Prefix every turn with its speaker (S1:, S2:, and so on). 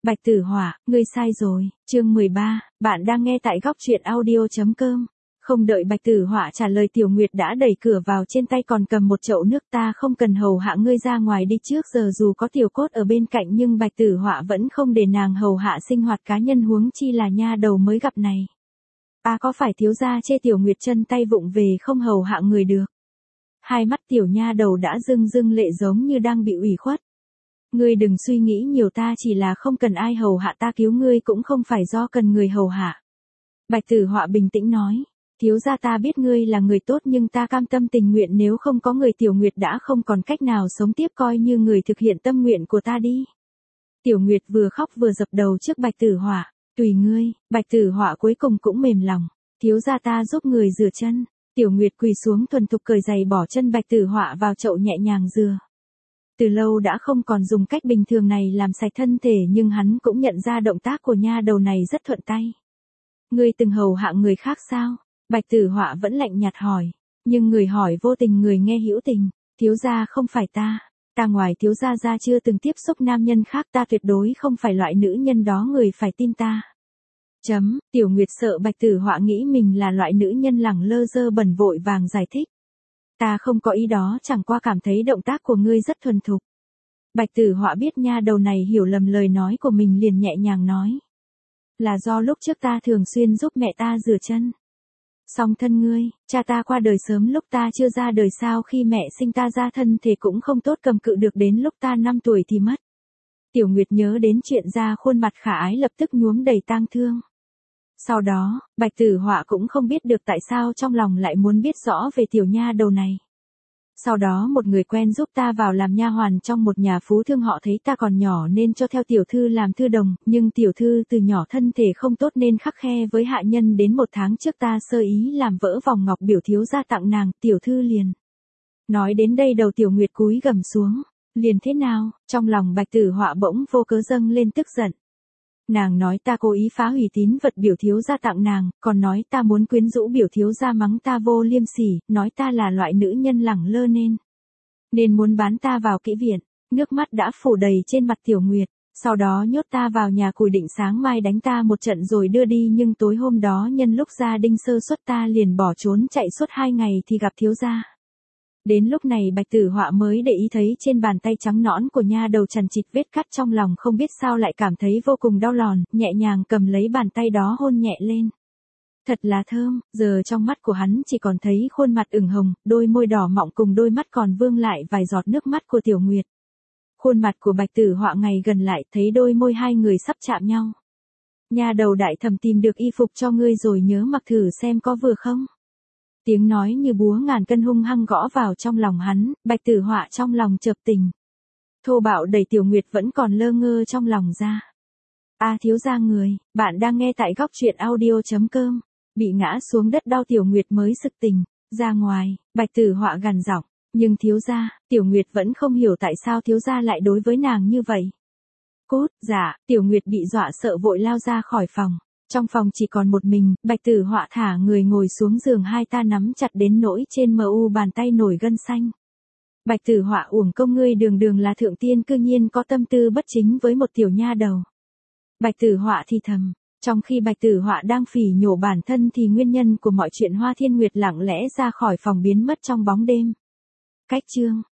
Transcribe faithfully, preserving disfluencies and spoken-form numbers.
S1: Bạch Tử Họa, ngươi sai rồi, chương mười ba, bạn đang nghe tại góc truyện audio.com. Không đợi Bạch Tử Họa trả lời Tiểu Nguyệt đã đẩy cửa vào, trên tay còn cầm một chậu nước. Ta không cần hầu hạ ngươi, ra ngoài đi trước giờ. Dù có Tiểu Cốt ở bên cạnh nhưng Bạch Tử Họa vẫn không để nàng hầu hạ sinh hoạt cá nhân, huống chi là nha đầu mới gặp này. À, có phải thiếu gia chê Tiểu Nguyệt chân tay vụng về không hầu hạ người được? Hai mắt tiểu nha đầu đã rưng rưng lệ giống như đang bị ủy khuất. Ngươi đừng suy nghĩ nhiều, ta chỉ là không cần ai hầu hạ, ta cứu ngươi cũng không phải do cần người hầu hạ. Bạch Tử Họa bình tĩnh nói, thiếu gia ta biết ngươi là người tốt nhưng ta cam tâm tình nguyện, nếu không có người Tiểu Nguyệt đã không còn cách nào sống tiếp, coi như người thực hiện tâm nguyện của ta đi. Tiểu Nguyệt vừa khóc vừa dập đầu trước Bạch Tử Họa, tùy ngươi. Bạch Tử Họa cuối cùng cũng mềm lòng, thiếu gia ta giúp người rửa chân. Tiểu Nguyệt quỳ xuống thuần thục cởi giày bỏ chân Bạch Tử Họa vào chậu nhẹ nhàng rửa. Từ lâu đã không còn dùng cách bình thường này làm sạch thân thể, nhưng hắn cũng nhận ra động tác của nha đầu này rất thuận tay. Ngươi từng hầu hạ người khác sao? Bạch Tử Họa vẫn lạnh nhạt hỏi, nhưng người hỏi vô tình, người nghe hữu tình. Thiếu gia không phải ta, ta ngoài thiếu gia ra chưa từng tiếp xúc nam nhân khác, ta tuyệt đối không phải loại nữ nhân đó, người phải tin ta. Chấm. Tiểu Nguyệt sợ Bạch Tử Họa nghĩ mình là loại nữ nhân lẳng lơ dơ bẩn, vội vàng giải thích. Ta không có ý đó, chẳng qua cảm thấy động tác của ngươi rất thuần thục. Bạch Tử Họa biết nha đầu này hiểu lầm lời nói của mình, liền nhẹ nhàng nói. Là do lúc trước ta thường xuyên giúp mẹ ta rửa chân. Song thân ngươi, cha ta qua đời sớm lúc ta chưa ra đời, sao khi mẹ sinh ta ra thân thể cũng không tốt cầm cự được, đến lúc ta năm tuổi thì mất. Tiểu Nguyệt nhớ đến chuyện ra, khuôn mặt khả ái lập tức nhuốm đầy tang thương. Sau đó, Bạch Tử Họa cũng không biết được tại sao trong lòng lại muốn biết rõ về tiểu nha đầu này. Sau đó một người quen giúp ta vào làm nha hoàn trong một nhà phú thương, họ thấy ta còn nhỏ nên cho theo tiểu thư làm thư đồng, nhưng tiểu thư từ nhỏ thân thể không tốt nên khắc khe với hạ nhân, đến một tháng trước ta sơ ý làm vỡ vòng ngọc biểu thiếu gia tặng nàng, tiểu thư liền. Nói đến đây đầu Tiểu Nguyệt cúi gằm xuống. Liền thế nào? Trong lòng Bạch Tử Họa bỗng vô cớ dâng lên tức giận. Nàng nói ta cố ý phá hủy tín vật biểu thiếu gia tặng nàng, còn nói ta muốn quyến rũ biểu thiếu gia, mắng ta vô liêm sỉ, nói ta là loại nữ nhân lẳng lơ nên nên muốn bán ta vào kỹ viện. Nước mắt đã phủ đầy trên mặt Tiểu Nguyệt. Sau đó nhốt ta vào nhà củi, định sáng mai đánh ta một trận rồi đưa đi, nhưng tối hôm đó nhân lúc gia đình sơ suất ta liền bỏ trốn chạy suốt hai ngày thì gặp thiếu gia. Đến lúc này Bạch Tử Họa mới để ý thấy trên bàn tay trắng nõn của nha đầu chằng chịt vết cắt, trong lòng không biết sao lại cảm thấy vô cùng đau lòn, nhẹ nhàng cầm lấy bàn tay đó hôn nhẹ lên. Thật là thơm. Giờ trong mắt của hắn chỉ còn thấy khuôn mặt ửng hồng, đôi môi đỏ mọng cùng đôi mắt còn vương lại vài giọt nước mắt của Tiểu Nguyệt. Khuôn mặt của Bạch Tử Họa ngày gần lại, thấy đôi môi hai người sắp chạm nhau. Nha đầu đại thẩm tìm được y phục cho ngươi rồi, nhớ mặc thử xem có vừa không. Tiếng nói như búa ngàn cân hung hăng gõ vào trong lòng hắn. Bạch Tử Họa trong lòng chợt tình. Thô bạo đẩy Tiểu Nguyệt vẫn còn lơ ngơ trong lòng ra. A à, thiếu gia người, bạn đang nghe tại góc truyện audio.com. Bị ngã xuống đất đau Tiểu Nguyệt mới sực tỉnh. Ra ngoài, Bạch Tử Họa gằn giọng, nhưng thiếu gia. Tiểu Nguyệt vẫn không hiểu tại sao thiếu gia lại đối với nàng như vậy. Cút. Dạ. Tiểu Nguyệt bị dọa sợ vội lao ra khỏi phòng. Trong phòng chỉ còn một mình, Bạch Tử Họa thả người ngồi xuống giường, hai ta nắm chặt đến nỗi trên mờ u bàn tay nổi gân xanh. Bạch Tử Họa, uổng công ngươi đường đường là thượng tiên, cư nhiên có tâm tư bất chính với một tiểu nha đầu. Bạch Tử Họa thì thầm. Trong khi Bạch Tử Họa đang phỉ nhổ bản thân thì nguyên nhân của mọi chuyện Hoa Thiên Nguyệt lặng lẽ ra khỏi phòng, biến mất trong bóng đêm. Cách chương